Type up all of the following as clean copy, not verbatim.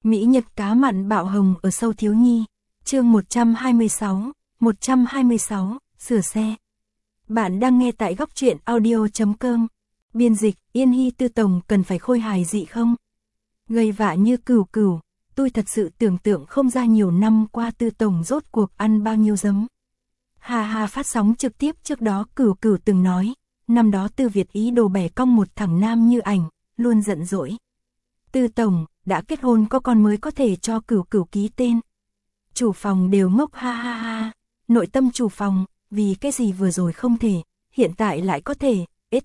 Mỹ Nhật cá mặn bạo hồng ở sâu thiếu nhi. Chương 126, sửa xe. Bạn đang nghe tại góc truyện audio.com. Biên dịch, Yên Hy Tư Tổng cần phải khôi hài dị không? Gây vạ như cừu cừu, tôi thật sự tưởng tượng không ra nhiều năm qua Tư Tổng rốt cuộc ăn bao nhiêu giấm. Hà Hà phát sóng trực tiếp trước đó cừu cừu từng nói, năm đó Tư Việt ý đồ bẻ cong một thằng nam như ảnh, luôn giận dỗi. Tư Tổng, đã kết hôn có con mới có thể cho cừu cừu ký tên. Chủ phòng đều ngốc ha ha ha, nội tâm chủ phòng, vì cái gì vừa rồi không thể, hiện tại lại có thể,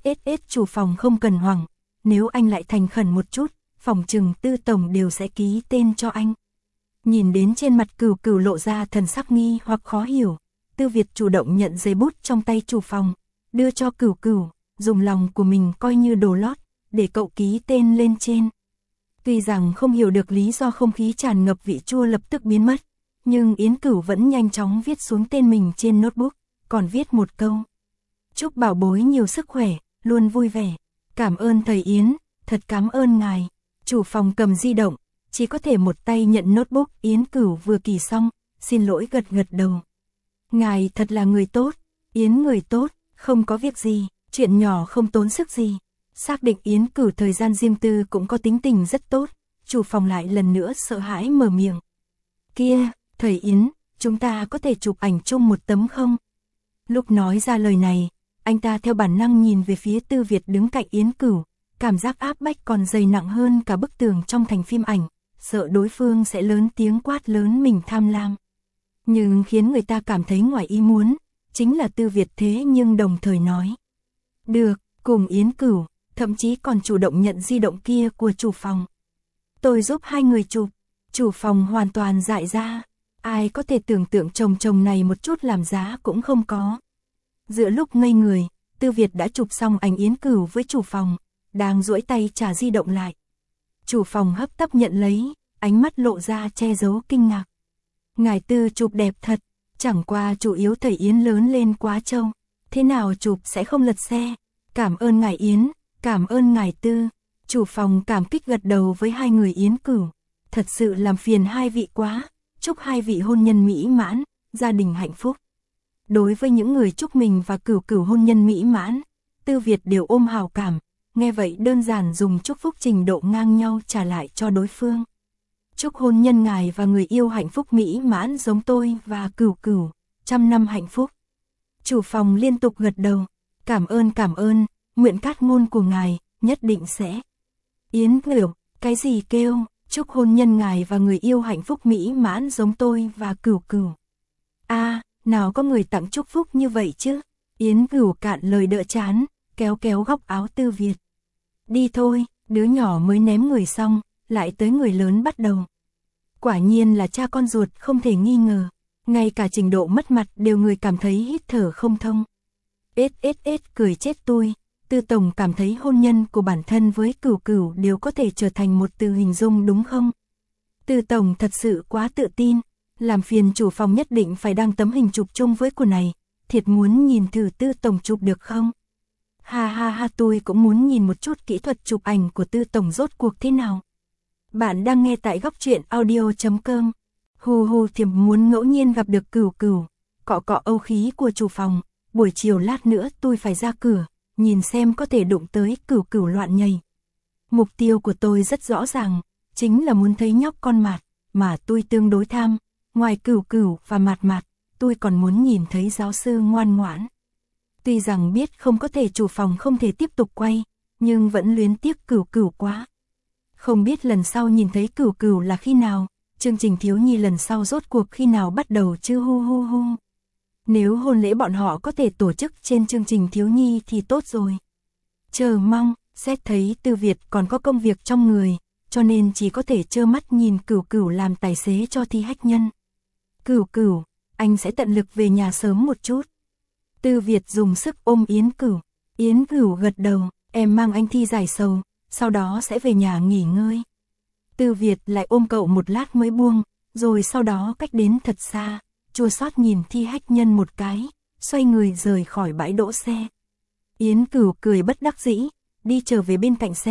chủ phòng không cần hoảng, nếu anh lại thành khẩn một chút, phòng trừng Tư Tổng đều sẽ ký tên cho anh. Nhìn đến trên mặt cừu cừu lộ ra thần sắc nghi hoặc khó hiểu, Tư Việt chủ động nhận giấy bút trong tay chủ phòng, đưa cho cừu cừu, dùng lòng của mình coi như đồ lót, để cậu ký tên lên trên. Tuy rằng không hiểu được lý do không khí tràn ngập vị chua lập tức biến mất, nhưng Yến Cửu vẫn nhanh chóng viết xuống tên mình trên notebook, còn viết một câu. Chúc bảo bối nhiều sức khỏe, luôn vui vẻ. Cảm ơn thầy Yến, thật cảm ơn ngài. Chủ phòng cầm di động, chỉ có thể một tay nhận notebook Yến Cửu vừa ký xong, xin lỗi gật gật đầu. Ngài thật là người tốt, Yến người tốt, không có việc gì, chuyện nhỏ không tốn sức gì. Xác định Yến Cửu thời gian riêng tư cũng có tính tình rất tốt, chủ phòng lại lần nữa sợ hãi mở miệng. Kia, thầy Yến, chúng ta có thể chụp ảnh chung một tấm không? Lúc nói ra lời này, anh ta theo bản năng nhìn về phía Tư Việt đứng cạnh Yến Cửu, cảm giác áp bách còn dày nặng hơn cả bức tường trong thành phim ảnh, sợ đối phương sẽ lớn tiếng quát lớn mình tham lam. Nhưng khiến người ta cảm thấy ngoài ý muốn, chính là Tư Việt thế nhưng đồng thời nói. Được, cùng Yến Cửu, thậm chí còn chủ động nhận di động kia của chủ phòng. Tôi giúp hai người chụp, chủ phòng hoàn toàn dại ra, ai có thể tưởng tượng chồng này một chút làm giá cũng không có. Giữa lúc ngây người, Tư Việt đã chụp xong ảnh Yến Cửu với chủ phòng, đang duỗi tay trả di động lại. Chủ phòng hấp tấp nhận lấy, ánh mắt lộ ra che giấu kinh ngạc. Ngài Tư chụp đẹp thật, chẳng qua chủ yếu thầy Yến lớn lên quá trâu, thế nào chụp sẽ không lật xe. Cảm ơn ngài Yến, cảm ơn ngài Tư. Chủ phòng cảm kích gật đầu với hai người Yến Cửu. Thật sự làm phiền hai vị quá, chúc hai vị hôn nhân mỹ mãn, gia đình hạnh phúc. Đối với những người chúc mình và Cửu Cửu hôn nhân mỹ mãn, Tư Việt đều ôm hào cảm, nghe vậy đơn giản dùng chúc phúc trình độ ngang nhau trả lại cho đối phương. Chúc hôn nhân ngài và người yêu hạnh phúc mỹ mãn giống tôi và Cửu Cửu, 100 năm hạnh phúc. Chủ phòng liên tục gật đầu, cảm ơn, nguyện cát ngôn của ngài, nhất định sẽ. Yến Cửu, cái gì kêu, chúc hôn nhân ngài và người yêu hạnh phúc mỹ mãn giống tôi và Cửu Cửu. Nào có người tặng chúc phúc như vậy chứ? Yến Cửu cạn lời đỡ chán, kéo góc áo Tư Việt. Đi thôi, đứa nhỏ mới ném người xong, lại tới người lớn bắt đầu. Quả nhiên là cha con ruột không thể nghi ngờ, ngay cả trình độ mất mặt đều người cảm thấy hít thở không thông. Cười chết tôi, Tư Tổng cảm thấy hôn nhân của bản thân với Cửu Cửu đều có thể trở thành một từ hình dung đúng không? Tư Tổng thật sự quá tự tin, làm phiền chủ phòng nhất định phải đăng tấm hình chụp chung với cô này, thiệt muốn nhìn thử Tư Tổng chụp được không? Ha ha ha, tôi cũng muốn nhìn một chút kỹ thuật chụp ảnh của Tư Tổng rốt cuộc thế nào. Bạn đang nghe tại góc truyện audio.com. Hù thiềm muốn ngẫu nhiên gặp được Cửu Cửu, cọ âu khí của chủ phòng, buổi chiều lát nữa tôi phải ra cửa, nhìn xem có thể đụng tới Cửu Cửu loạn nhảy. Mục tiêu của tôi rất rõ ràng, chính là muốn thấy nhóc con Mạt, mà tôi tương đối tham, ngoài Cửu Cửu và Mạt, tôi còn muốn nhìn thấy giáo sư ngoan ngoãn. Tuy rằng biết không có thể chủ phòng không thể tiếp tục quay, nhưng vẫn luyến tiếc Cửu Cửu quá. Không biết lần sau nhìn thấy Cửu Cửu là khi nào, chương trình thiếu nhi lần sau rốt cuộc khi nào bắt đầu chứ hu. Nếu hôn lễ bọn họ có thể tổ chức trên chương trình thiếu nhi thì tốt rồi. Chờ mong, xét thấy Tư Việt còn có công việc trong người, cho nên chỉ có thể trơ mắt nhìn Cửu Cửu làm tài xế cho thi hách nhân. Cửu, anh sẽ tận lực về nhà sớm một chút. Tư Việt dùng sức ôm Yến Cửu. Yến Cửu gật đầu, em mang anh thi giải sầu, sau đó sẽ về nhà nghỉ ngơi. Tư Việt lại ôm cậu một lát mới buông, rồi sau đó cách đến thật xa, chua xót nhìn thi hách nhân một cái, xoay người rời khỏi bãi đỗ xe. Yến Cửu cười bất đắc dĩ, đi trở về bên cạnh xe,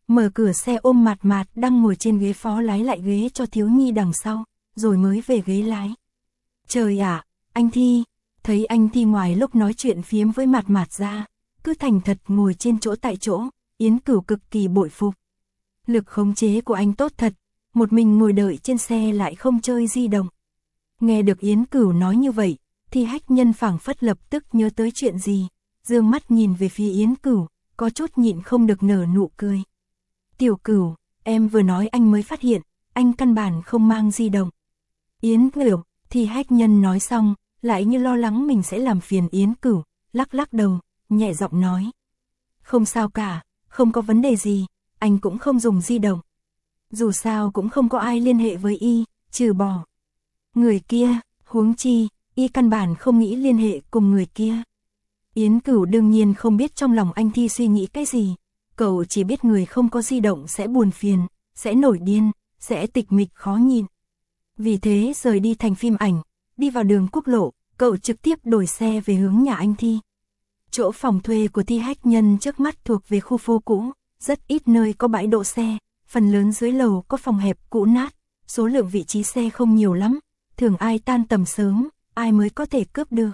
mở cửa xe ôm Mạt Mạt đang ngồi trên ghế phó lái lại ghế cho Thiếu Nhi đằng sau, rồi mới về ghế lái. Trời ạ, anh Thi, thấy anh Thi ngoài lúc nói chuyện phiếm với Mạt Mạt ra, cứ thành thật ngồi trên chỗ tại chỗ, Yến Cửu cực kỳ bội phục. Lực khống chế của anh tốt thật, một mình ngồi đợi trên xe lại không chơi di động. Nghe được Yến Cửu nói như vậy, thì Hách Nhân phảng phất lập tức nhớ tới chuyện gì, dương mắt nhìn về phía Yến Cửu, có chút nhịn không được nở nụ cười. Tiểu Cửu, em vừa nói anh mới phát hiện, anh căn bản không mang di động. Yến Cửu, thì Hách Nhân nói xong, lại như lo lắng mình sẽ làm phiền Yến Cửu, lắc lắc đầu, nhẹ giọng nói. Không sao cả, không có vấn đề gì, anh cũng không dùng di động. Dù sao cũng không có ai liên hệ với y, trừ bỏ người kia, huống chi, y căn bản không nghĩ liên hệ cùng người kia. Yến Cửu đương nhiên không biết trong lòng anh Thi suy nghĩ cái gì, cậu chỉ biết người không có di động sẽ buồn phiền, sẽ nổi điên, sẽ tịch mịch khó nhìn. Vì thế rời đi thành phim ảnh, đi vào đường quốc lộ, cậu trực tiếp đổi xe về hướng nhà anh Thi. Chỗ phòng thuê của Thi Hách Nhân trước mắt thuộc về khu phố cũ, rất ít nơi có bãi đỗ xe, phần lớn dưới lầu có phòng hẹp cũ nát, số lượng vị trí xe không nhiều lắm, thường ai tan tầm sớm, ai mới có thể cướp được.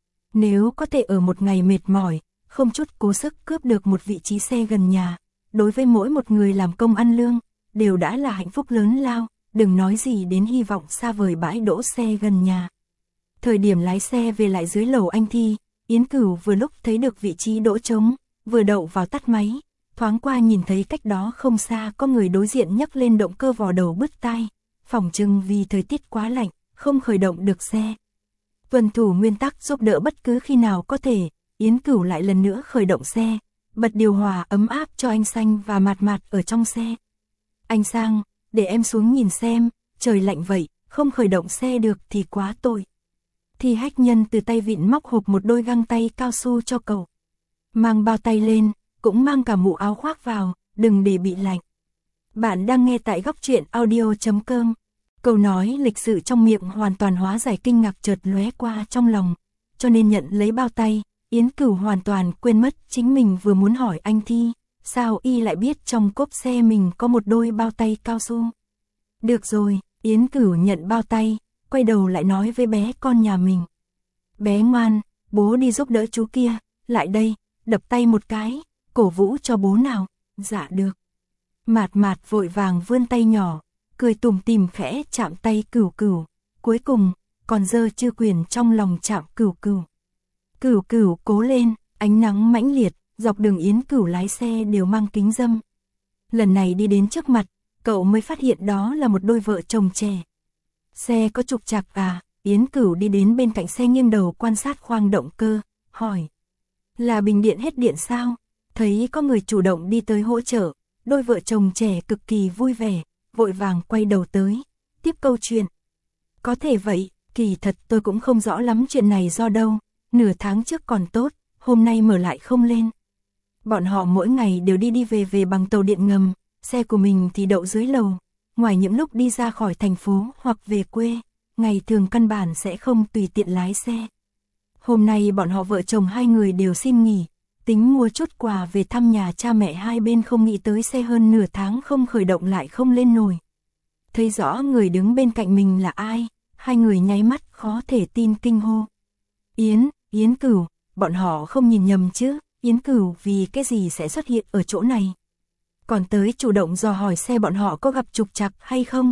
Nếu có thể ở một ngày mệt mỏi, không chút cố sức cướp được một vị trí xe gần nhà, đối với mỗi một người làm công ăn lương, đều đã là hạnh phúc lớn lao, đừng nói gì đến hy vọng xa vời bãi đỗ xe gần nhà. Thời điểm lái xe về lại dưới lầu anh Thi, Yến Cửu vừa lúc thấy được vị trí đỗ trống, vừa đậu vào tắt máy, thoáng qua nhìn thấy cách đó không xa có người đối diện nhấc lên động cơ vò đầu bứt tai, phỏng chừng vì thời tiết quá lạnh, không khởi động được xe. Tuân thủ nguyên tắc giúp đỡ bất cứ khi nào có thể, Yến Cửu lại lần nữa khởi động xe, bật điều hòa ấm áp cho anh Xanh và Mạt Mạt ở trong xe. Anh Sang, để em xuống nhìn xem, trời lạnh vậy, không khởi động xe được thì quá tội. Thì Hách Nhân từ tay vịn móc hộp một đôi găng tay cao su cho cậu. Mang bao tay lên, cũng mang cả mũ áo khoác vào, đừng để bị lạnh. Bạn đang nghe tại góc truyện audio.com. Câu nói lịch sự trong miệng hoàn toàn hóa giải kinh ngạc chợt lóe qua trong lòng, cho nên nhận lấy bao tay, Yến Cửu hoàn toàn quên mất chính mình vừa muốn hỏi anh Thi, sao y lại biết trong cốp xe mình có một đôi bao tay cao su. Được rồi, Yến Cửu nhận bao tay, quay đầu lại nói với bé con nhà mình. Bé ngoan, bố đi giúp đỡ chú kia, lại đây, đập tay một cái, cổ vũ cho bố nào. Dạ được. Mạt Mạt vội vàng vươn tay nhỏ, cười tủm tỉm khẽ chạm tay Cửu Cửu, cuối cùng còn giơ chư quyền trong lòng chạm Cửu Cửu. Cửu Cửu cố lên, ánh nắng mãnh liệt, dọc đường Yến Cửu lái xe đều mang kính râm. Lần này đi đến trước mặt, cậu mới phát hiện đó là một đôi vợ chồng trẻ. Xe có trục trặc à? Yến Cửu đi đến bên cạnh xe nghiêng đầu quan sát khoang động cơ, hỏi. Là bình điện hết điện sao? Thấy có người chủ động đi tới hỗ trợ, đôi vợ chồng trẻ cực kỳ vui vẻ, vội vàng quay đầu tới, tiếp câu chuyện. Có thể vậy, kỳ thật tôi cũng không rõ lắm chuyện này do đâu, nửa tháng trước còn tốt, hôm nay mở lại không lên. Bọn họ mỗi ngày đều đi về bằng tàu điện ngầm, xe của mình thì đậu dưới lầu, ngoài những lúc đi ra khỏi thành phố hoặc về quê, ngày thường căn bản sẽ không tùy tiện lái xe. Hôm nay bọn họ vợ chồng hai người đều xin nghỉ, tính mua chút quà về thăm nhà cha mẹ hai bên, không nghĩ tới xe hơn nửa tháng không khởi động lại không lên nổi. Thấy rõ người đứng bên cạnh mình là ai, hai người nháy mắt khó thể tin kinh hô. Yến Cửu, bọn họ không nhìn nhầm chứ, Yến Cửu vì cái gì sẽ xuất hiện ở chỗ này. Còn tới chủ động dò hỏi xe bọn họ có gặp trục trặc hay không,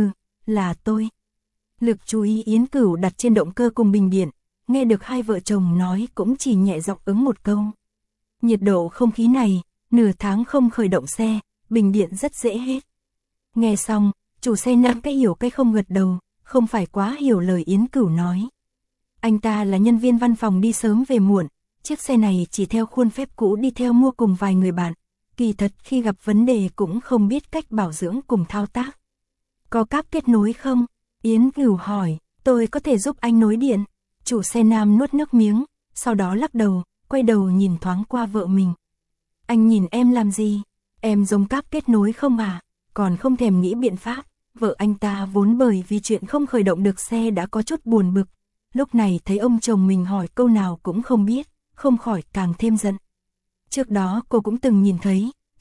là tôi. Lực chú ý Yến Cửu đặt trên động cơ cùng bình điện, nghe được hai vợ chồng nói cũng chỉ nhẹ giọng ứng một câu. Nhiệt độ không khí này, nửa tháng không khởi động xe, bình điện rất dễ hết. Nghe xong, chủ xe nắm cái hiểu cái không gật đầu, không phải quá hiểu lời Yến Cửu nói. Anh ta là nhân viên văn phòng đi sớm về muộn, chiếc xe này chỉ theo khuôn phép cũ đi theo mua cùng vài người bạn, kỳ thật khi gặp vấn đề cũng không biết cách bảo dưỡng cùng thao tác. Có cáp kết nối không? Yến Cửu hỏi, tôi có thể giúp anh nối điện. Chủ xe nam nuốt nước miếng, sau đó lắc đầu, quay đầu nhìn thoáng qua vợ mình. Anh nhìn em làm gì? Em dùng cáp kết nối không à? Còn không thèm nghĩ biện pháp. Vợ anh ta vốn bởi vì chuyện không khởi động được xe đã có chút buồn bực. Lúc này thấy ông chồng mình hỏi câu nào cũng không biết, không khỏi càng thêm giận. Trước đó cô cũng từng nhìn thấy,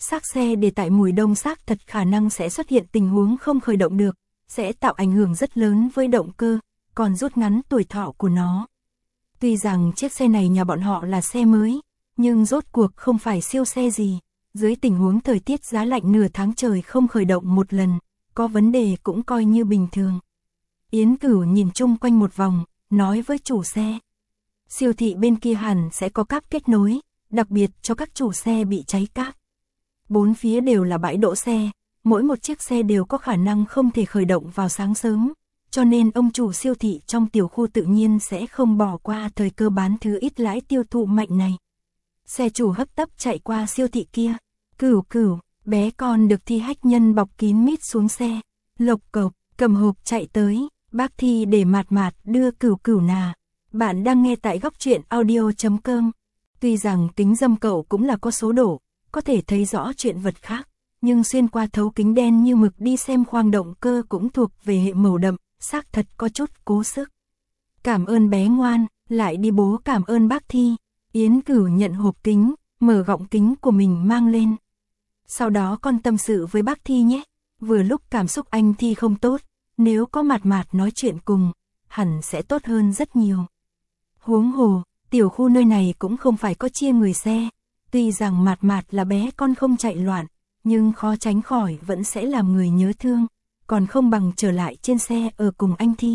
Xác xe để tại mùi đông xác thật khả năng sẽ xuất hiện tình huống không khởi động được, sẽ tạo ảnh hưởng rất lớn với động cơ, còn rút ngắn tuổi thọ của nó. Tuy rằng chiếc xe này nhà bọn họ là xe mới, nhưng rốt cuộc không phải siêu xe gì. Dưới tình huống thời tiết giá lạnh nửa tháng trời không khởi động một lần, có vấn đề cũng coi như bình thường. Yến Cửu nhìn chung quanh một vòng, nói với chủ xe. Siêu thị bên kia hẳn sẽ có cáp kết nối, đặc biệt cho các chủ xe bị cháy cáp. Bốn phía đều là bãi đỗ xe, mỗi một chiếc xe đều có khả năng không thể khởi động vào sáng sớm, cho nên ông chủ siêu thị trong tiểu khu tự nhiên sẽ không bỏ qua thời cơ bán thứ ít lãi tiêu thụ mạnh này. Xe chủ hấp tấp chạy qua siêu thị kia, Cửu Cửu, bé con được Thi Hách Nhân bọc kín mít xuống xe, lộc cộc, cầm hộp chạy tới, bác Thi để Mạt Mạt đưa Cửu Cửu nà. Bạn đang nghe tại góc truyện audio.com. Tuy rằng kính râm cậu cũng là có số đổ, có thể thấy rõ chuyện vật khác, nhưng xuyên qua thấu kính đen như mực đi xem khoang động cơ cũng thuộc về hệ màu đậm, xác thật có chút cố sức. Cảm ơn bé ngoan, lại đi bố cảm ơn bác Thi. Yến Cửu nhận hộp kính, mở gọng kính của mình mang lên. Sau đó con tâm sự với bác Thi nhé, vừa lúc cảm xúc anh Thi không tốt, nếu có Mạt Mạt nói chuyện cùng, hẳn sẽ tốt hơn rất nhiều. Huống hồ, tiểu khu nơi này cũng không phải có chia người xe, tuy rằng Mạt Mạt là bé con không chạy loạn, nhưng khó tránh khỏi vẫn sẽ làm người nhớ thương, còn không bằng trở lại trên xe ở cùng anh Thi.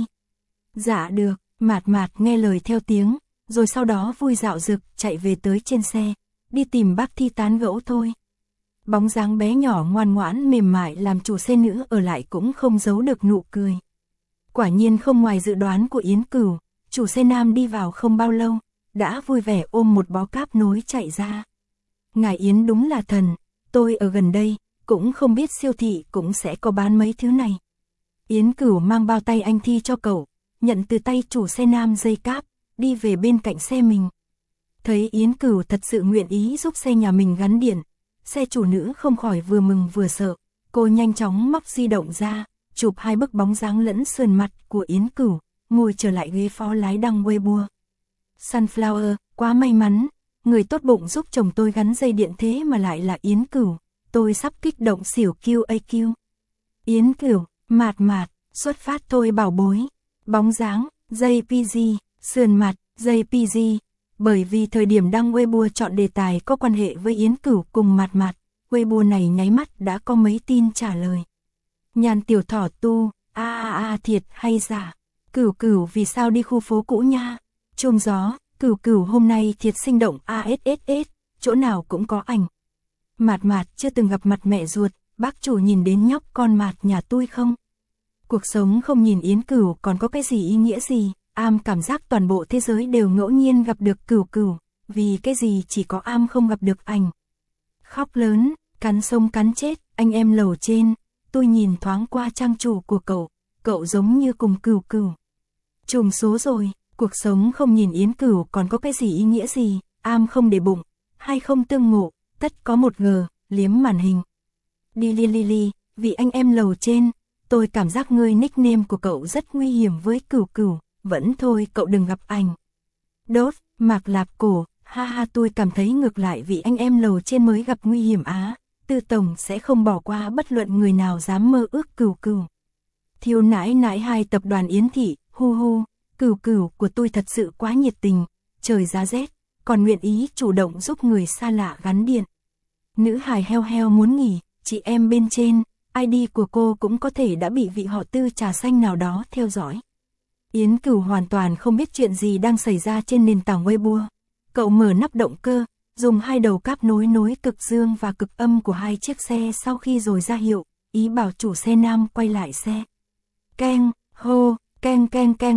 Dạ được, Mạt Mạt nghe lời theo tiếng, rồi sau đó vui dạo dực chạy về tới trên xe, đi tìm bác Thi tán gẫu thôi. Bóng dáng bé nhỏ ngoan ngoãn mềm mại làm chủ xe nữ ở lại cũng không giấu được nụ cười. Quả nhiên không ngoài dự đoán của Yến Cửu, chủ xe nam đi vào không bao lâu, đã vui vẻ ôm một bó cáp nối chạy ra. Ngài Yến đúng là thần, tôi ở gần đây, cũng không biết siêu thị cũng sẽ có bán mấy thứ này. Yến Cửu mang bao tay anh Thi cho cậu, nhận từ tay chủ xe nam dây cáp, đi về bên cạnh xe mình. Thấy Yến Cửu thật sự nguyện ý giúp xe nhà mình gắn điện, xe chủ nữ không khỏi vừa mừng vừa sợ, cô nhanh chóng móc di động ra, chụp hai bức bóng dáng lẫn sườn mặt của Yến Cửu, ngồi trở lại ghế phó lái đăng Weibo. Sunflower, quá may mắn, người tốt bụng giúp chồng tôi gắn dây điện thế mà lại là Yến Cửu, tôi sắp kích động xỉu QAQ. Yến Cửu, Mạt Mạt, xuất phát thôi bảo bối, bóng dáng, dây PG, sườn mặt, dây PG. Bởi vì thời điểm đăng Weibo chọn đề tài có quan hệ với Yến Cửu cùng Mạt Mạt, Weibo này nháy mắt đã có mấy tin trả lời. Nhàn tiểu thỏ tu, thiệt hay giả? Cửu Cửu vì sao đi khu phố cũ nha? Trôm gió, Cửu Cửu hôm nay thiệt sinh động ASSS, chỗ nào cũng có ảnh. Mạt Mạt chưa từng gặp mặt mẹ ruột, bác chủ nhìn đến nhóc con Mạt nhà tôi không? Cuộc sống không nhìn Yến Cửu còn có cái gì ý nghĩa gì? Am cảm giác toàn bộ thế giới đều ngẫu nhiên gặp được Cửu Cửu, vì cái gì chỉ có Am không gặp được ảnh. Khóc lớn, cắn sông cắn chết, anh em lầu trên, tôi nhìn thoáng qua trang chủ của cậu giống như cùng Cửu Cửu. Trùng số rồi, cuộc sống không nhìn Yến Cửu còn có cái gì ý nghĩa gì, Am không để bụng, hay không tương ngộ, tất có một ngờ, liếm màn hình. Đi li, vì anh em lầu trên, tôi cảm giác ngươi nickname của cậu rất nguy hiểm với Cửu Cửu. Vẫn thôi cậu đừng gặp ảnh. Đốt, Mạc Lạp Cổ, ha tôi cảm thấy ngược lại vì anh em lầu trên mới gặp nguy hiểm á, Tư Tổng sẽ không bỏ qua bất luận người nào dám mơ ước Cửu Cửu. Thiêu nãi nãi hai tập đoàn Yến Thị, hu, Cửu Cửu của tôi thật sự quá nhiệt tình, trời giá rét, còn nguyện ý chủ động giúp người xa lạ gắn điện. Nữ hài heo muốn nghỉ, chị em bên trên, ID của cô cũng có thể đã bị vị họ Tư trà xanh nào đó theo dõi. Yến Cửu hoàn toàn không biết chuyện gì đang xảy ra trên nền tảng Weibo. Cậu mở nắp động cơ, dùng hai đầu cáp nối cực dương và cực âm của hai chiếc xe sau khi rồi ra hiệu, ý bảo chủ xe nam quay lại xe. Keng, hô, keng,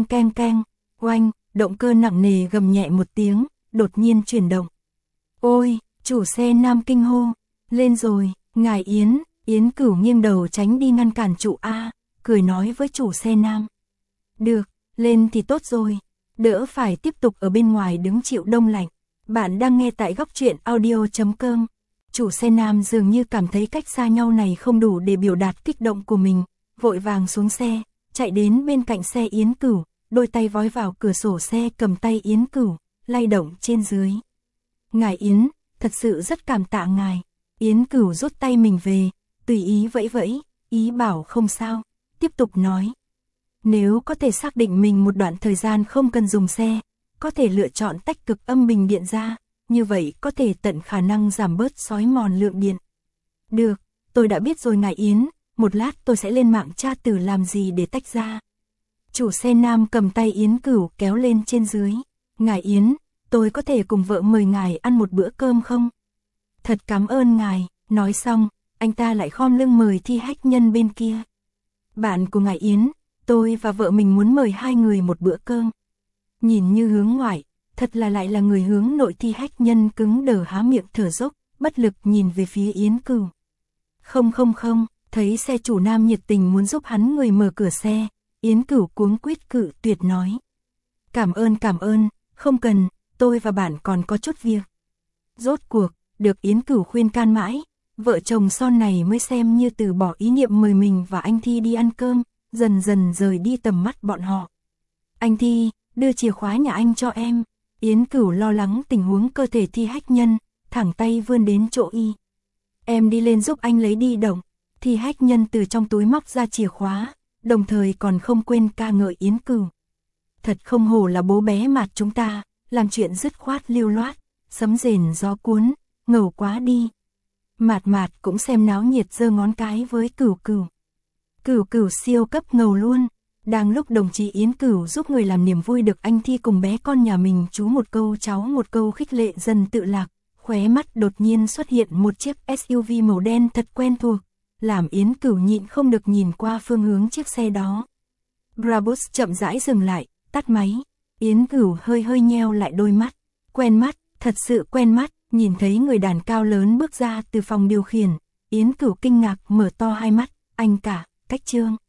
oanh, động cơ nặng nề gầm nhẹ một tiếng, đột nhiên chuyển động. Ôi, chủ xe nam kinh hô, lên rồi, ngài Yến. Yến Cửu nghiêng đầu tránh đi ngăn cản chủ A, cười nói với chủ xe nam. Được, lên thì tốt rồi, đỡ phải tiếp tục ở bên ngoài đứng chịu đông lạnh. Bạn đang nghe tại góc truyện audio.com. Chủ xe nam dường như cảm thấy cách xa nhau này không đủ để biểu đạt kích động của mình, vội vàng xuống xe, chạy đến bên cạnh xe Yến Cửu, đôi tay vói vào cửa sổ xe cầm tay Yến Cửu, lay động trên dưới. Ngài Yến, thật sự rất cảm tạ ngài. Yến Cửu rút tay mình về, tùy ý vẫy vẫy, ý bảo không sao, tiếp tục nói. Nếu có thể xác định mình một đoạn thời gian không cần dùng xe, có thể lựa chọn tách cực âm bình điện ra, như vậy có thể tận khả năng giảm bớt xói mòn lượng điện. Được, tôi đã biết rồi ngài Yến, một lát tôi sẽ lên mạng tra thử làm gì để tách ra. Chủ xe nam cầm tay Yến Cửu kéo lên trên dưới. Ngài Yến, tôi có thể cùng vợ mời ngài ăn một bữa cơm không? Thật cảm ơn ngài, nói xong, anh ta lại khom lưng mời Thi Hách Nhân bên kia. Bạn của ngài Yến, tôi và vợ mình muốn mời hai người một bữa cơm. Nhìn như hướng ngoại, thật là lại là người hướng nội. Thi Hách Nhân cứng đờ há miệng thở dốc, bất lực nhìn về phía Yến Cửu. Không, thấy xe chủ nam nhiệt tình muốn giúp hắn người mở cửa xe, Yến Cửu cuống quýt cự tuyệt nói. Cảm ơn, không cần, tôi và bạn còn có chút việc. Rốt cuộc, được Yến Cửu khuyên can mãi, vợ chồng son này mới xem như từ bỏ ý niệm mời mình và anh Thi đi ăn cơm, dần dần rời đi tầm mắt bọn họ. Anh Thi, đưa chìa khóa nhà anh cho em. Yến Cửu lo lắng tình huống cơ thể Thi Hách Nhân, thẳng tay vươn đến chỗ y. Em đi lên giúp anh lấy đi đồng. Thi Hách Nhân từ trong túi móc ra chìa khóa, đồng thời còn không quên ca ngợi Yến Cửu. Thật không hổ là bố bé Mạt chúng ta, làm chuyện dứt khoát lưu loát, sấm rền gió cuốn, ngầu quá đi. Mạt cũng xem náo nhiệt giơ ngón cái với Cửu. Cửu siêu cấp ngầu luôn. Đang lúc đồng chí Yến Cửu giúp người làm niềm vui được anh Thi cùng bé con nhà mình chú một câu cháu một câu khích lệ dần tự lạc, khóe mắt đột nhiên xuất hiện một chiếc SUV màu đen thật quen thuộc, làm Yến Cửu nhịn không được nhìn qua phương hướng chiếc xe đó. Brabus chậm rãi dừng lại, tắt máy. Yến Cửu hơi nheo lại đôi mắt. Quen mắt, thật sự quen mắt. Nhìn thấy người đàn cao lớn bước ra từ phòng điều khiển, Yến Cửu kinh ngạc mở to hai mắt. Anh cả, Cách Trương.